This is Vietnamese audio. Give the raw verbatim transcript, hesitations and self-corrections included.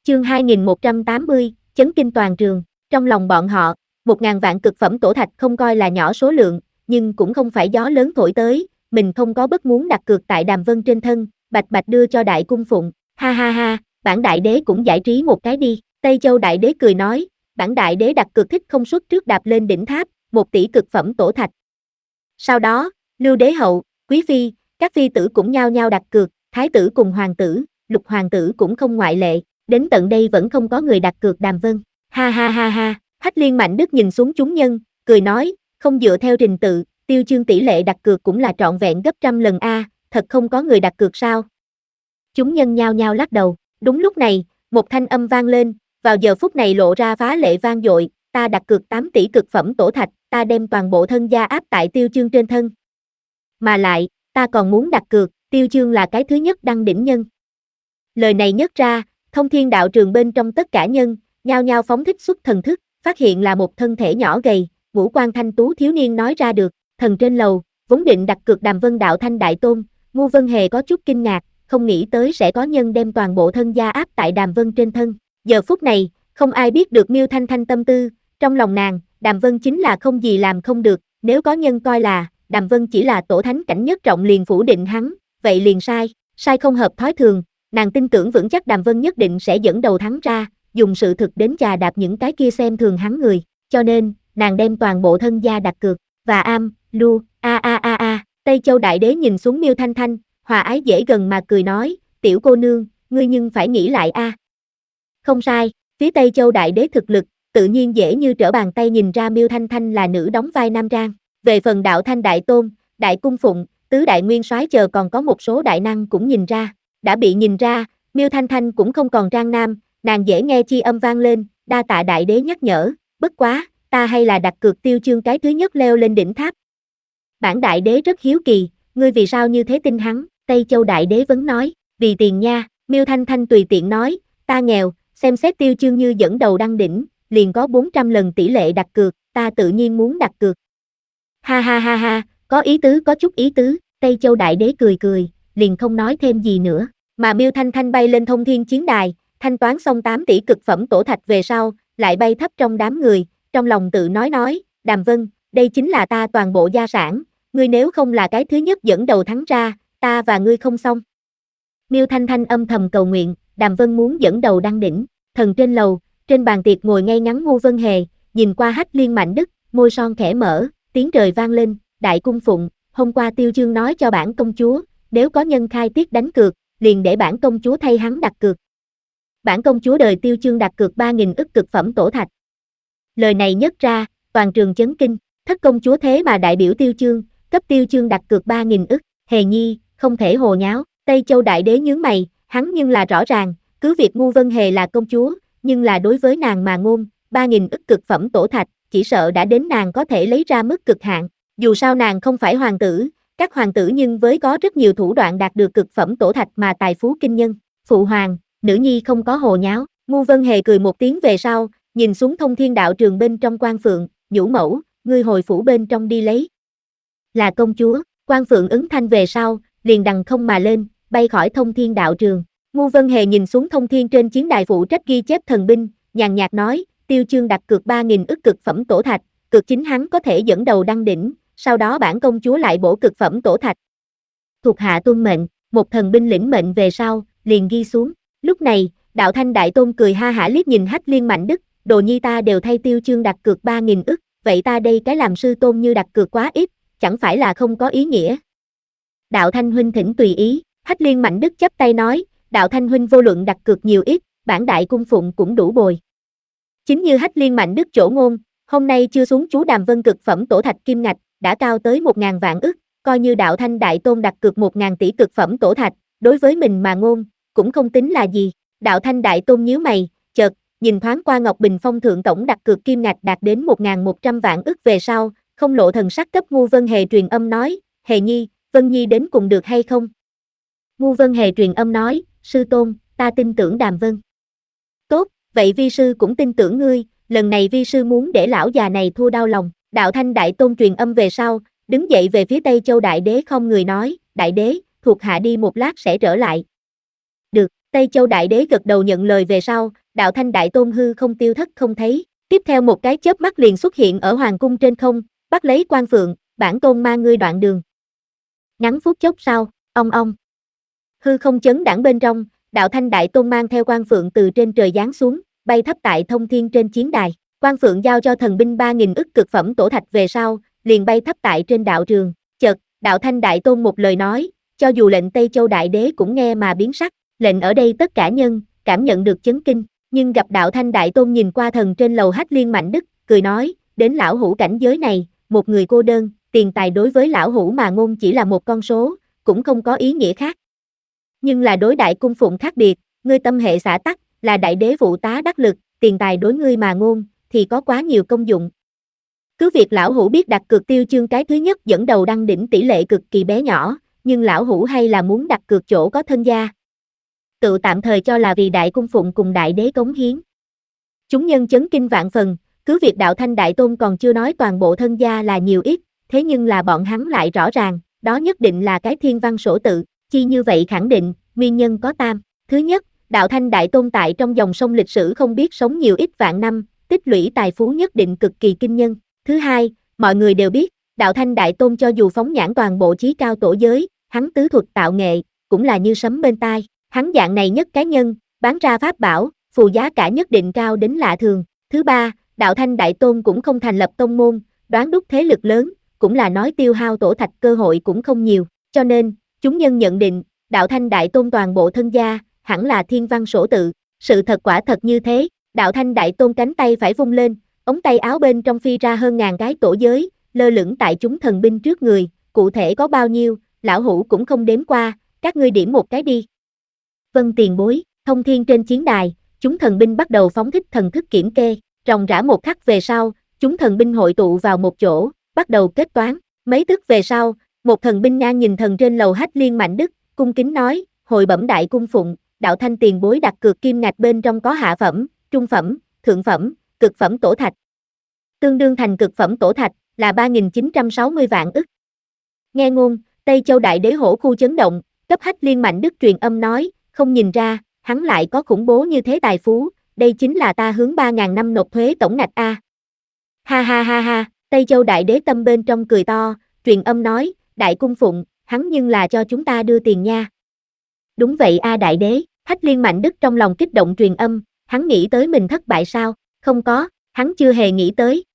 Chương hai nghìn một trăm tám mươi, chấn kinh toàn trường. Trong lòng bọn họ, một ngàn vạn cực phẩm tổ thạch không coi là nhỏ số lượng, nhưng cũng không phải gió lớn thổi tới, mình không có bất muốn đặt cược tại Đàm Vân trên thân, bạch bạch đưa cho Đại Cung Phụng. Ha ha ha, bản đại đế cũng giải trí một cái đi. Tây Châu đại đế cười nói, bản đại đế đặt cược thích không suất trước đạp lên đỉnh tháp, một tỷ cực phẩm tổ thạch. Sau đó, Lưu đế hậu, quý phi, các phi tử cũng nhao nhao đặt cược, thái tử cùng hoàng tử, lục hoàng tử cũng không ngoại lệ, đến tận đây vẫn không có người đặt cược Đàm Vân. Ha ha ha ha, Hách Liên Mạnh Đức nhìn xuống chúng nhân, cười nói, không dựa theo trình tự, Tiêu Chương tỷ lệ đặt cược cũng là trọn vẹn gấp trăm lần a, thật không có người đặt cược sao? Chúng nhân nhao nhao lắc đầu. Đúng lúc này, một thanh âm vang lên, vào giờ phút này lộ ra phá lệ vang dội, ta đặt cược tám tỷ cực phẩm tổ thạch, ta đem toàn bộ thân gia áp tại Tiêu Chương trên thân. Mà lại, ta còn muốn đặt cược, Tiêu Chương là cái thứ nhất đăng đỉnh nhân. Lời này nhất ra, Thông Thiên đạo trường bên trong tất cả nhân, nhao nhao phóng thích xuất thần thức, phát hiện là một thân thể nhỏ gầy, ngũ quan thanh tú thiếu niên nói ra được, thần trên lầu, vốn định đặt cược Đàm Vân đạo thanh đại tôn, Ngu Vân Hề có chút kinh ngạc, không nghĩ tới sẽ có nhân đem toàn bộ thân gia áp tại Đàm Vân trên thân. Giờ phút này, không ai biết được Miêu Thanh Thanh tâm tư, trong lòng nàng, Đàm Vân chính là không gì làm không được, nếu có nhân coi là, Đàm Vân chỉ là tổ thánh cảnh nhất trọng liền phủ định hắn, vậy liền sai, sai không hợp thói thường, nàng tin tưởng vững chắc Đàm Vân nhất định sẽ dẫn đầu thắng ra, dùng sự thực đến chà đạp những cái kia xem thường hắn người, cho nên, nàng đem toàn bộ thân gia đặt cược, và am, lu, a a a a, Tây Châu đại đế nhìn xuống Miêu Thanh Thanh, hòa ái dễ gần mà cười nói, tiểu cô nương, ngươi nhưng phải nghĩ lại a. Không sai, phía Tây Châu đại đế thực lực, tự nhiên dễ như trở bàn tay nhìn ra Miêu Thanh Thanh là nữ đóng vai nam trang. Về phần đạo thanh đại tôn, đại cung phụng, tứ đại nguyên soái chờ còn có một số đại năng cũng nhìn ra, đã bị nhìn ra, Miêu Thanh Thanh cũng không còn trang nam, nàng dễ nghe chi âm vang lên, đa tạ đại đế nhắc nhở, bất quá, ta hay là đặt cược Tiêu Chương cái thứ nhất leo lên đỉnh tháp. Bản đại đế rất hiếu kỳ, ngươi vì sao như thế tin hắn? Tây Châu đại đế vấn nói, vì tiền nha, Miêu Thanh Thanh tùy tiện nói, ta nghèo, xem xét Tiêu Chương như dẫn đầu đăng đỉnh, liền có bốn trăm lần tỷ lệ đặt cược, ta tự nhiên muốn đặt cược. Ha ha ha ha, có ý tứ có chút ý tứ, Tây Châu đại đế cười cười, liền không nói thêm gì nữa, mà Miêu Thanh Thanh bay lên thông thiên chiến đài, thanh toán xong tám tỷ cực phẩm tổ thạch về sau, lại bay thấp trong đám người, trong lòng tự nói nói, Đàm Vân, đây chính là ta toàn bộ gia sản, ngươi nếu không là cái thứ nhất dẫn đầu thắng ra, ta và ngươi không xong. Miêu Thanh Thanh âm thầm cầu nguyện, Đàm Vân muốn dẫn đầu đăng đỉnh, thần trên lầu, trên bàn tiệc ngồi ngay ngắn Ngu Vân Hề, nhìn qua Hách Liên Mạnh Đức, môi son khẽ mở, tiếng trời vang lên, đại cung phụng, hôm qua Tiêu Chương nói cho bản công chúa, nếu có nhân khai tiết đánh cược, liền để bản công chúa thay hắn đặt cược. Bản công chúa đời Tiêu Chương đặt cược ba nghìn ức cực phẩm tổ thạch. Lời này nhất ra, toàn trường chấn kinh, thất công chúa thế mà đại biểu Tiêu Chương, cấp Tiêu Chương đặt cược ba nghìn ức, Hề Nhi, không thể hồ nháo, Tây Châu đại đế nhướng mày, hắn nhưng là rõ ràng, cứ việc Ngu Vân Hề là công chúa, nhưng là đối với nàng mà ngôn, ba nghìn ức cực phẩm tổ thạch, chỉ sợ đã đến nàng có thể lấy ra mức cực hạn, dù sao nàng không phải hoàng tử, các hoàng tử nhưng với có rất nhiều thủ đoạn đạt được cực phẩm tổ thạch mà tài phú kinh nhân, phụ hoàng, nữ nhi không có hồ nháo, Ngu Vân Hề cười một tiếng về sau, nhìn xuống Thông Thiên đạo trường bên trong Quan Phượng, nhũ mẫu, ngươi hồi phủ bên trong đi lấy. Là công chúa, Quan Phượng ứng thanh về sau, liền đằng không mà lên, bay khỏi Thông Thiên đạo trường. Ngu Vân Hề nhìn xuống Thông Thiên trên chiến đài phụ trách ghi chép thần binh, nhàn nhạt nói, Tiêu Chương đặt cược ba nghìn ức cực phẩm tổ thạch, cược chính hắn có thể dẫn đầu đăng đỉnh, sau đó bản công chúa lại bổ cực phẩm tổ thạch. Thuộc hạ tuân mệnh, một thần binh lĩnh mệnh về sau, liền ghi xuống. Lúc này, đạo thanh đại tôn cười ha hả liếc nhìn Hách Liên Mạnh Đức, đồ nhi ta đều thay Tiêu Chương đặt cược ba nghìn ức, vậy ta đây cái làm sư tôn như đặt cược quá ít, chẳng phải là không có ý nghĩa. Đạo thanh huynh thỉnh tùy ý, Hách Liên Mạnh Đức chắp tay nói, đạo thanh huynh vô luận đặt cược nhiều ít, bản đại cung phụng cũng đủ bồi. Chính như Hách Liên Mạnh Đức chỗ ngôn, hôm nay chưa xuống chú Đàm Vân cực phẩm tổ thạch kim ngạch, đã cao tới một ngàn vạn ức, coi như đạo thanh đại tôn đặt cược một ngàn tỷ cực phẩm tổ thạch, đối với mình mà ngôn, cũng không tính là gì. Đạo thanh đại tôn nhíu mày, chợt, nhìn thoáng qua Ngọc Bình Phong thượng tổng đặt cược kim ngạch đạt đến một ngàn một trăm vạn ức về sau, không lộ thần sắc cấp Ngu Vân Hề truyền âm nói, Hề Nhi, Vân Nhi đến cùng được hay không? Ngu Vân Hề truyền âm nói, sư tôn, ta tin tưởng Đàm Vân. Tốt, vậy vi sư cũng tin tưởng ngươi, lần này vi sư muốn để lão già này thua đau lòng. Đạo thanh đại tôn truyền âm về sau, đứng dậy về phía Tây Châu đại đế không người nói, đại đế, thuộc hạ đi một lát sẽ trở lại. Được, Tây Châu Đại Đế gật đầu nhận lời về sau, Đạo Thanh Đại Tôn hư không tiêu thất không thấy. Tiếp theo một cái chớp mắt liền xuất hiện ở hoàng cung trên không, bắt lấy Quan Phượng, bản tôn ma ngươi đoạn đường. Ngắn phút chốc sau, ong ong. Hư không chấn đãng bên trong, Đạo Thanh Đại Tôn mang theo Quan Phượng từ trên trời giáng xuống, bay thấp tại thông thiên trên chiến đài. Quan Phượng giao cho thần binh ba nghìn ức cực phẩm tổ thạch về sau, liền bay thấp tại trên đạo trường. Chợt, Đạo Thanh Đại Tôn một lời nói, cho dù lệnh Tây Châu Đại Đế cũng nghe mà biến sắc, lệnh ở đây tất cả nhân, cảm nhận được chấn kinh, nhưng gặp Đạo Thanh Đại Tôn nhìn qua thần trên lầu Hách Liên Mạnh Đức, cười nói, đến lão hủ cảnh giới này, một người cô đơn, tiền tài đối với lão hủ mà ngôn chỉ là một con số, cũng không có ý nghĩa khác. Nhưng là đối Đại Cung Phụng khác biệt, ngươi tâm hệ xã tắc, là đại đế phụ tá đắc lực, tiền tài đối ngươi mà ngôn, thì có quá nhiều công dụng. Cứ việc lão hủ biết đặt cược Tiêu Chương cái thứ nhất dẫn đầu đăng đỉnh tỷ lệ cực kỳ bé nhỏ, nhưng lão hủ hay là muốn đặt cược chỗ có thân gia. Tự tạm thời cho là vì Đại Cung Phụng cùng đại đế cống hiến. Chúng nhân chấn kinh vạn phần, cứ việc Đạo Thanh Đại Tôn còn chưa nói toàn bộ thân gia là nhiều ít, thế nhưng là bọn hắn lại rõ ràng, đó nhất định là cái thiên văn sổ tự, chi như vậy khẳng định, nguyên nhân có tam. Thứ nhất, Đạo Thanh Đại Tôn tại trong dòng sông lịch sử không biết sống nhiều ít vạn năm, tích lũy tài phú nhất định cực kỳ kinh nhân. Thứ hai, mọi người đều biết, Đạo Thanh Đại Tôn cho dù phóng nhãn toàn bộ chí cao tổ giới, hắn tứ thuật tạo nghệ, cũng là như sấm bên tai. Hắn dạng này nhất cá nhân, bán ra pháp bảo, phù giá cả nhất định cao đến lạ thường. Thứ ba, Đạo Thanh Đại Tôn cũng không thành lập tông môn, đoán đúc thế lực lớn, cũng là nói tiêu hao tổ thạch cơ hội cũng không nhiều. Cho nên, chúng nhân nhận định, Đạo Thanh Đại Tôn toàn bộ thân gia, hẳn là thiên văn sổ tự. Sự thật quả thật như thế, Đạo Thanh Đại Tôn cánh tay phải vung lên, ống tay áo bên trong phi ra hơn ngàn cái tổ giới, lơ lửng tại chúng thần binh trước người, cụ thể có bao nhiêu, lão hủ cũng không đếm qua, các ngươi điểm một cái đi. Vân tiền bối, thông thiên trên chiến đài, chúng thần binh bắt đầu phóng thích thần thức kiểm kê, ròng rã một khắc về sau, chúng thần binh hội tụ vào một chỗ, bắt đầu kết toán. Mấy tức về sau, một thần binh ngang nhìn thần trên lầu Hách Liên Mạnh Đức, cung kính nói, hồi bẩm Đại Cung Phụng, Đạo Thanh tiền bối đặt cược kim ngạch bên trong có hạ phẩm, trung phẩm, thượng phẩm, cực phẩm tổ thạch. Tương đương thành cực phẩm tổ thạch, là ba nghìn chín trăm sáu mươi vạn ức. Nghe ngôn, Tây Châu Đại Đế hổ khu chấn động, cấp Hách Liên Mạnh Đức truyền âm nói, không nhìn ra, hắn lại có khủng bố như thế tài phú, đây chính là ta hướng ba ngàn năm nộp thuế tổng ngạch a. Ha ha ha ha, Tây Châu Đại Đế tâm bên trong cười to, truyền âm nói, Đại Cung Phụng, hắn nhưng là cho chúng ta đưa tiền nha. Đúng vậy a Đại Đế, Hách Liên Mạnh Đức trong lòng kích động truyền âm, hắn nghĩ tới mình thất bại sao? Không có, hắn chưa hề nghĩ tới,